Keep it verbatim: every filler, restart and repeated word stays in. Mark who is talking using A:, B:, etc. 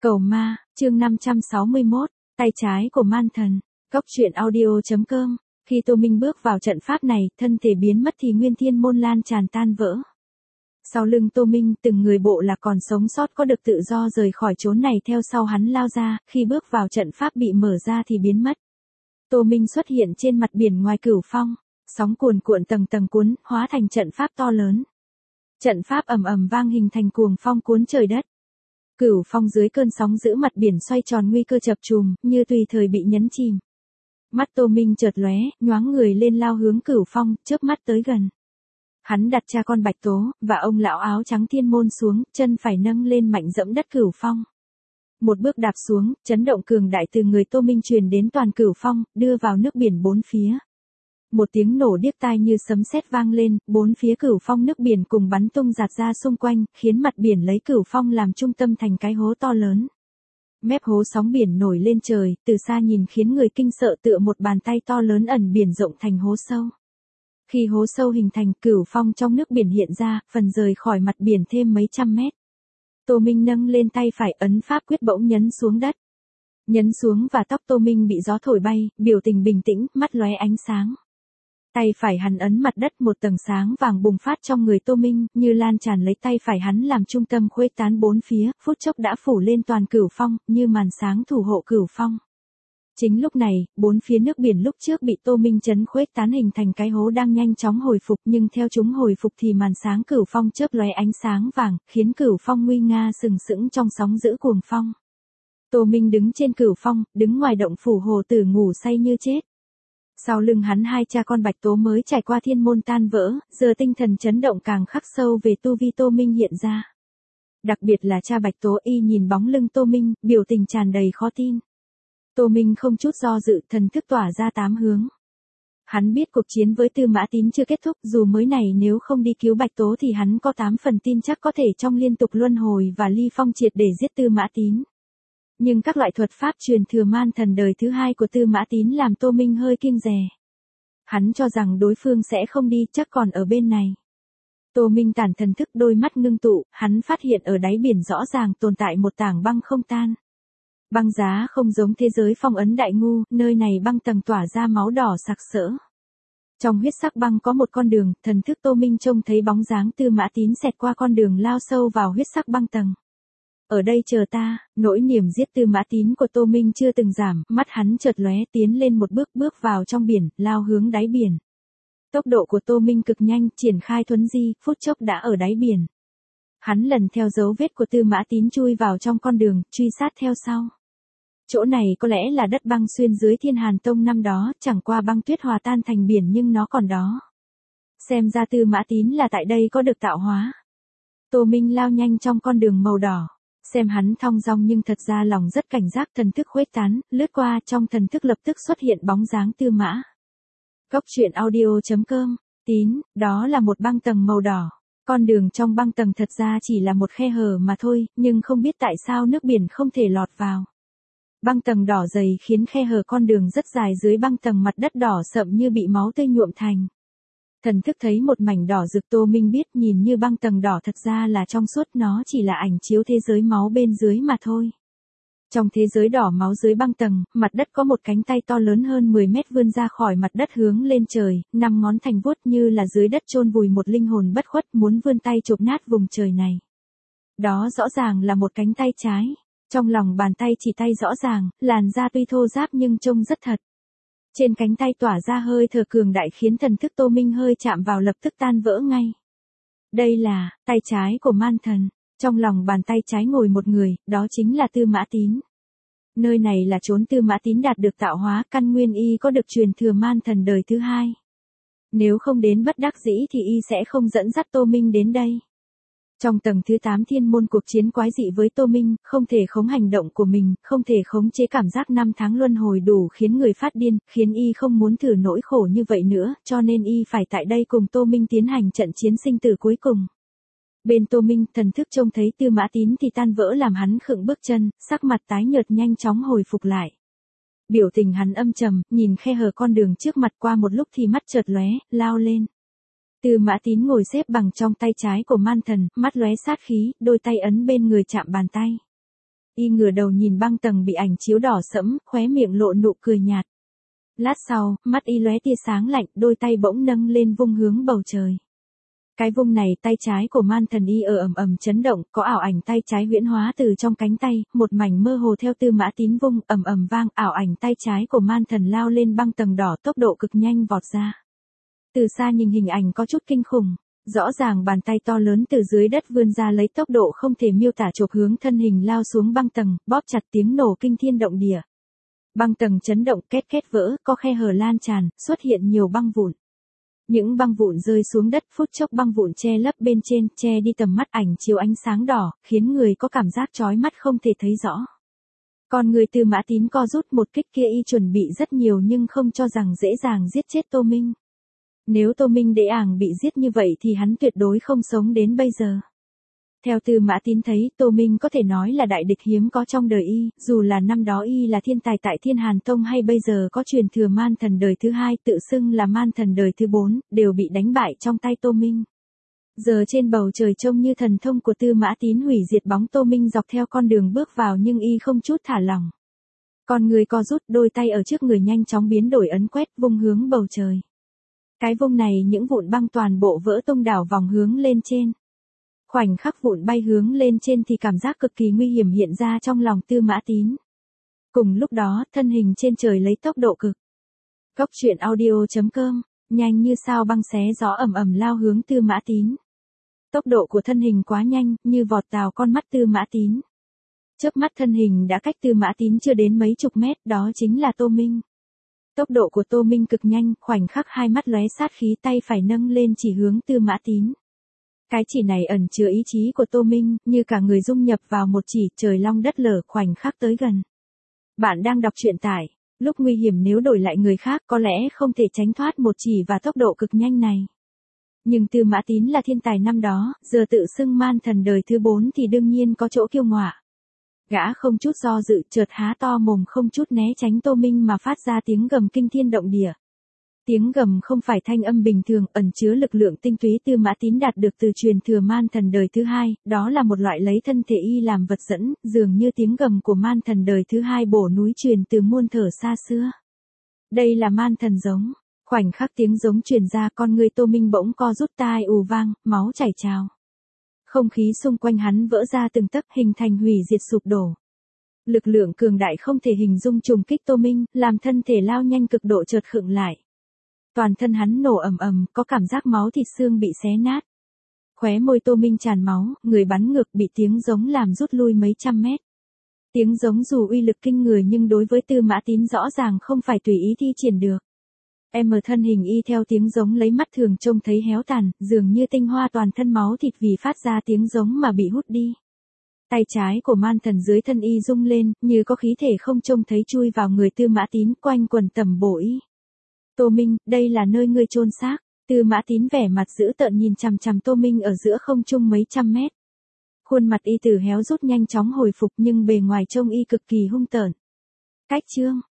A: Cầu ma, chương năm trăm sáu mươi mốt, tay trái của man thần. Góc truyện audio.com. Khi Tô Minh bước vào trận pháp này, thân thể biến mất thì nguyên thiên môn lan tràn tan vỡ. Sau lưng Tô Minh, từng người bộ lạc còn sống sót có được tự do rời khỏi chốn này theo sau hắn lao ra, khi bước vào trận pháp bị mở ra thì biến mất. Tô Minh xuất hiện trên mặt biển ngoài Cửu Phong, sóng cuồn cuộn tầng tầng cuốn, hóa thành trận pháp to lớn. Trận pháp ầm ầm vang hình thành cuồng phong cuốn trời đất. Cửu Phong dưới cơn sóng giữ mặt biển xoay tròn nguy cơ chập trùm, như tùy thời bị nhấn chìm. Mắt Tô Minh chợt lóe, nhoáng người lên lao hướng Cửu Phong, chớp mắt tới gần. Hắn đặt cha con Bạch Tố và ông lão áo trắng thiên môn xuống, chân phải nâng lên mạnh dẫm đất Cửu Phong. Một bước đạp xuống, chấn động cường đại từ người Tô Minh truyền đến toàn Cửu Phong, đưa vào nước biển bốn phía. Một tiếng nổ điếc tai như sấm sét vang lên, bốn phía Cửu Phong nước biển cùng bắn tung giạt ra xung quanh, khiến mặt biển lấy Cửu Phong làm trung tâm thành cái hố to lớn. Mép hố sóng biển nổi lên trời, từ xa nhìn khiến người kinh sợ tựa một bàn tay to lớn ẩn biển rộng thành hố sâu. Khi hố sâu hình thành, Cửu Phong trong nước biển hiện ra, phần rời khỏi mặt biển thêm mấy trăm mét. Tô Minh nâng lên tay phải ấn pháp quyết bỗng nhấn xuống đất. Nhấn xuống và tóc Tô Minh bị gió thổi bay, biểu tình bình tĩnh, mắt lóe ánh sáng. Tay phải hắn ấn mặt đất, một tầng sáng vàng bùng phát trong người Tô Minh, như lan tràn lấy tay phải hắn làm trung tâm khuếch tán bốn phía, phút chốc đã phủ lên toàn Cửu Phong, như màn sáng thủ hộ Cửu Phong. Chính lúc này, bốn phía nước biển lúc trước bị Tô Minh chấn khuếch tán hình thành cái hố đang nhanh chóng hồi phục, nhưng theo chúng hồi phục thì màn sáng Cửu Phong chớp lóe ánh sáng vàng, khiến Cửu Phong nguy nga sừng sững trong sóng dữ cuồng phong. Tô Minh đứng trên Cửu Phong, đứng ngoài động phủ hồ tử ngủ say như chết. Sau lưng hắn hai cha con Bạch Tố mới trải qua thiên môn tan vỡ, giờ tinh thần chấn động càng khắc sâu về tu vi Tô Minh hiện ra. Đặc biệt là cha Bạch Tố y nhìn bóng lưng Tô Minh, biểu tình tràn đầy khó tin. Tô Minh không chút do dự, thần thức tỏa ra tám hướng. Hắn biết cuộc chiến với Tư Mã Tín chưa kết thúc, dù mới này nếu không đi cứu Bạch Tố thì hắn có tám phần tin chắc có thể trong liên tục luân hồi và ly phong triệt để giết Tư Mã Tín. Nhưng các loại thuật pháp truyền thừa man thần đời thứ hai của Tư Mã Tín làm Tô Minh hơi kiêng dè. Hắn cho rằng đối phương sẽ không đi, chắc còn ở bên này. Tô Minh tản thần thức, đôi mắt ngưng tụ, hắn phát hiện ở đáy biển rõ ràng tồn tại một tảng băng không tan. Băng giá không giống thế giới phong ấn Đại Ngu, nơi này băng tầng tỏa ra máu đỏ sặc sỡ. Trong huyết sắc băng có một con đường, thần thức Tô Minh trông thấy bóng dáng Tư Mã Tín xẹt qua con đường lao sâu vào huyết sắc băng tầng. Ở đây chờ ta, nỗi niềm giết Tư Mã Tín của Tô Minh chưa từng giảm, mắt hắn chợt lóe tiến lên một bước bước vào trong biển, lao hướng đáy biển. Tốc độ của Tô Minh cực nhanh, triển khai thuấn di, phút chốc đã ở đáy biển. Hắn lần theo dấu vết của Tư Mã Tín chui vào trong con đường, truy sát theo sau. Chỗ này có lẽ là đất băng xuyên dưới Thiên Hàn Tông năm đó, chẳng qua băng tuyết hòa tan thành biển nhưng nó còn đó. Xem ra Tư Mã Tín là tại đây có được tạo hóa. Tô Minh lao nhanh trong con đường màu đỏ. Xem hắn thong dong nhưng thật ra lòng rất cảnh giác, thần thức khuếch tán, lướt qua, trong thần thức lập tức xuất hiện bóng dáng Tư Mã. Góc truyện audio.com. Tín, đó là một băng tầng màu đỏ. Con đường trong băng tầng thật ra chỉ là một khe hở mà thôi, nhưng không biết tại sao nước biển không thể lọt vào. Băng tầng đỏ dày khiến khe hở con đường rất dài dưới băng tầng mặt đất đỏ sậm như bị máu tươi nhuộm thành. Thần thức thấy một mảnh đỏ rực, Tô Minh biết nhìn như băng tầng đỏ thật ra là trong suốt, nó chỉ là ảnh chiếu thế giới máu bên dưới mà thôi. Trong thế giới đỏ máu dưới băng tầng, mặt đất có một cánh tay to lớn hơn mười mét vươn ra khỏi mặt đất hướng lên trời, năm ngón thành vuốt như là dưới đất chôn vùi một linh hồn bất khuất muốn vươn tay chộp nát vùng trời này. Đó rõ ràng là một cánh tay trái. Trong lòng bàn tay chỉ tay rõ ràng, làn da tuy thô ráp nhưng trông rất thật. Trên cánh tay tỏa ra hơi thở cường đại khiến thần thức Tô Minh hơi chạm vào lập tức tan vỡ ngay. Đây là tay trái của man thần. Trong lòng bàn tay trái ngồi một người, đó chính là Tư Mã Tín. Nơi này là chốn Tư Mã Tín đạt được tạo hóa, căn nguyên y có được truyền thừa man thần đời thứ hai. Nếu không đến bất đắc dĩ thì y sẽ không dẫn dắt Tô Minh đến đây. Trong tầng thứ tám thiên môn cuộc chiến quái dị với Tô Minh, không thể khống hành động của mình, không thể khống chế cảm giác năm tháng luân hồi đủ khiến người phát điên, khiến y không muốn thử nỗi khổ như vậy nữa, cho nên y phải tại đây cùng Tô Minh tiến hành trận chiến sinh tử cuối cùng. Bên Tô Minh, thần thức trông thấy Tư Mã Tín thì tan vỡ làm hắn khựng bước chân, sắc mặt tái nhợt nhanh chóng hồi phục lại. Biểu tình hắn âm trầm, nhìn khe hở con đường trước mặt, qua một lúc thì mắt chợt lóe, lao lên. Tư Mã Tín ngồi xếp bằng trong tay trái của man thần, mắt lóe sát khí, đôi tay ấn bên người chạm bàn tay. Y ngửa đầu nhìn băng tầng bị ảnh chiếu đỏ sẫm, khóe miệng lộ nụ cười nhạt. Lát sau, mắt Y lóe tia sáng lạnh, đôi tay bỗng nâng lên vung hướng bầu trời. Cái vung này tay trái của man thần Y ở ầm ầm chấn động, có ảo ảnh tay trái huyễn hóa từ trong cánh tay, một mảnh mơ hồ theo Tư Mã Tín vung, ầm ầm vang, ảo ảnh tay trái của man thần lao lên băng tầng đỏ tốc độ cực nhanh vọt ra. Từ xa nhìn hình ảnh có chút kinh khủng, rõ ràng bàn tay to lớn từ dưới đất vươn ra lấy tốc độ không thể miêu tả chộp hướng thân hình lao xuống băng tầng, bóp chặt tiếng nổ kinh thiên động địa. Băng tầng chấn động két két vỡ, có khe hở lan tràn, xuất hiện nhiều băng vụn. Những băng vụn rơi xuống đất, phút chốc băng vụn che lấp bên trên, che đi tầm mắt, ảnh chiếu ánh sáng đỏ, khiến người có cảm giác chói mắt không thể thấy rõ. Còn người Tư Mã Tín co rút, một kích kia Y chuẩn bị rất nhiều nhưng không cho rằng dễ dàng giết chết Tô Minh. Nếu Tô Minh dễ dàng bị giết như vậy thì hắn tuyệt đối không sống đến bây giờ. Theo Tư Mã Tín thấy, Tô Minh có thể nói là đại địch hiếm có trong đời Y, dù là năm đó Y là thiên tài tại Thiên Hàn Tông hay bây giờ có truyền thừa man thần đời thứ hai tự xưng là man thần đời thứ bốn, đều bị đánh bại trong tay Tô Minh. Giờ trên bầu trời trông như thần thông của Tư Mã Tín hủy diệt bóng Tô Minh dọc theo con đường bước vào, nhưng Y không chút thả lỏng. Con người co rút, đôi tay ở trước người nhanh chóng biến đổi ấn quét vung hướng bầu trời. Cái vung này những vụn băng toàn bộ vỡ tung đảo vòng hướng lên trên. Khoảnh khắc vụn bay hướng lên trên thì cảm giác cực kỳ nguy hiểm hiện ra trong lòng Tư Mã Tín. Cùng lúc đó, thân hình trên trời lấy tốc độ cực. Góc truyện audio chấm com, nhanh như sao băng xé gió ầm ầm lao hướng Tư Mã Tín. Tốc độ của thân hình quá nhanh, như vọt vào con mắt Tư Mã Tín. Chớp mắt thân hình đã cách Tư Mã Tín chưa đến mấy chục mét, đó chính là Tô Minh. Tốc độ của Tô Minh cực nhanh, khoảnh khắc hai mắt lóe sát khí, tay phải nâng lên chỉ hướng Tư Mã Tín. Cái chỉ này ẩn chứa ý chí của Tô Minh, như cả người dung nhập vào một chỉ, trời long đất lở, khoảnh khắc tới gần. Bạn đang đọc truyện tại, lúc nguy hiểm nếu đổi lại người khác có lẽ không thể tránh thoát một chỉ và tốc độ cực nhanh này. Nhưng Tư Mã Tín là thiên tài năm đó, giờ tự xưng man thần đời thứ bốn thì đương nhiên có chỗ kiêu ngạo. Gã không chút do dự, chợt há to mồm không chút né tránh Tô Minh mà phát ra tiếng gầm kinh thiên động địa. Tiếng gầm không phải thanh âm bình thường, ẩn chứa lực lượng tinh túy Tư Mã Tín đạt được từ truyền thừa man thần đời thứ hai, đó là một loại lấy thân thể Y làm vật dẫn, dường như tiếng gầm của man thần đời thứ hai bổ núi truyền từ muôn thuở xa xưa. Đây là man thần giống. Khoảnh khắc tiếng giống truyền ra, con người Tô Minh bỗng co rút, tai ù vang, máu chảy trào. Không khí xung quanh hắn vỡ ra từng tấc, hình thành hủy diệt sụp đổ. Lực lượng cường đại không thể hình dung trùng kích Tô Minh, làm thân thể lao nhanh cực độ chợt khựng lại. Toàn thân hắn nổ ầm ầm, có cảm giác máu thịt xương bị xé nát. Khóe môi Tô Minh tràn máu, người bắn ngược bị tiếng giống làm rút lui mấy trăm mét. Tiếng giống dù uy lực kinh người nhưng đối với Tư Mã Tín rõ ràng không phải tùy ý thi triển được. Em ở thân hình Y theo tiếng giống lấy mắt thường trông thấy héo tàn, dường như tinh hoa toàn thân máu thịt vì phát ra tiếng giống mà bị hút đi. Tay trái của man thần dưới thân Y rung lên, như có khí thể không trông thấy chui vào người Tư Mã Tín, quanh quần tầm bổ Y. Tô Minh, đây là nơi ngươi chôn xác. Tư Mã Tín vẻ mặt dữ tợn nhìn chằm chằm Tô Minh ở giữa không trung mấy trăm mét. Khuôn mặt Y từ héo rút nhanh chóng hồi phục nhưng bề ngoài trông Y cực kỳ hung tợn. Cách chương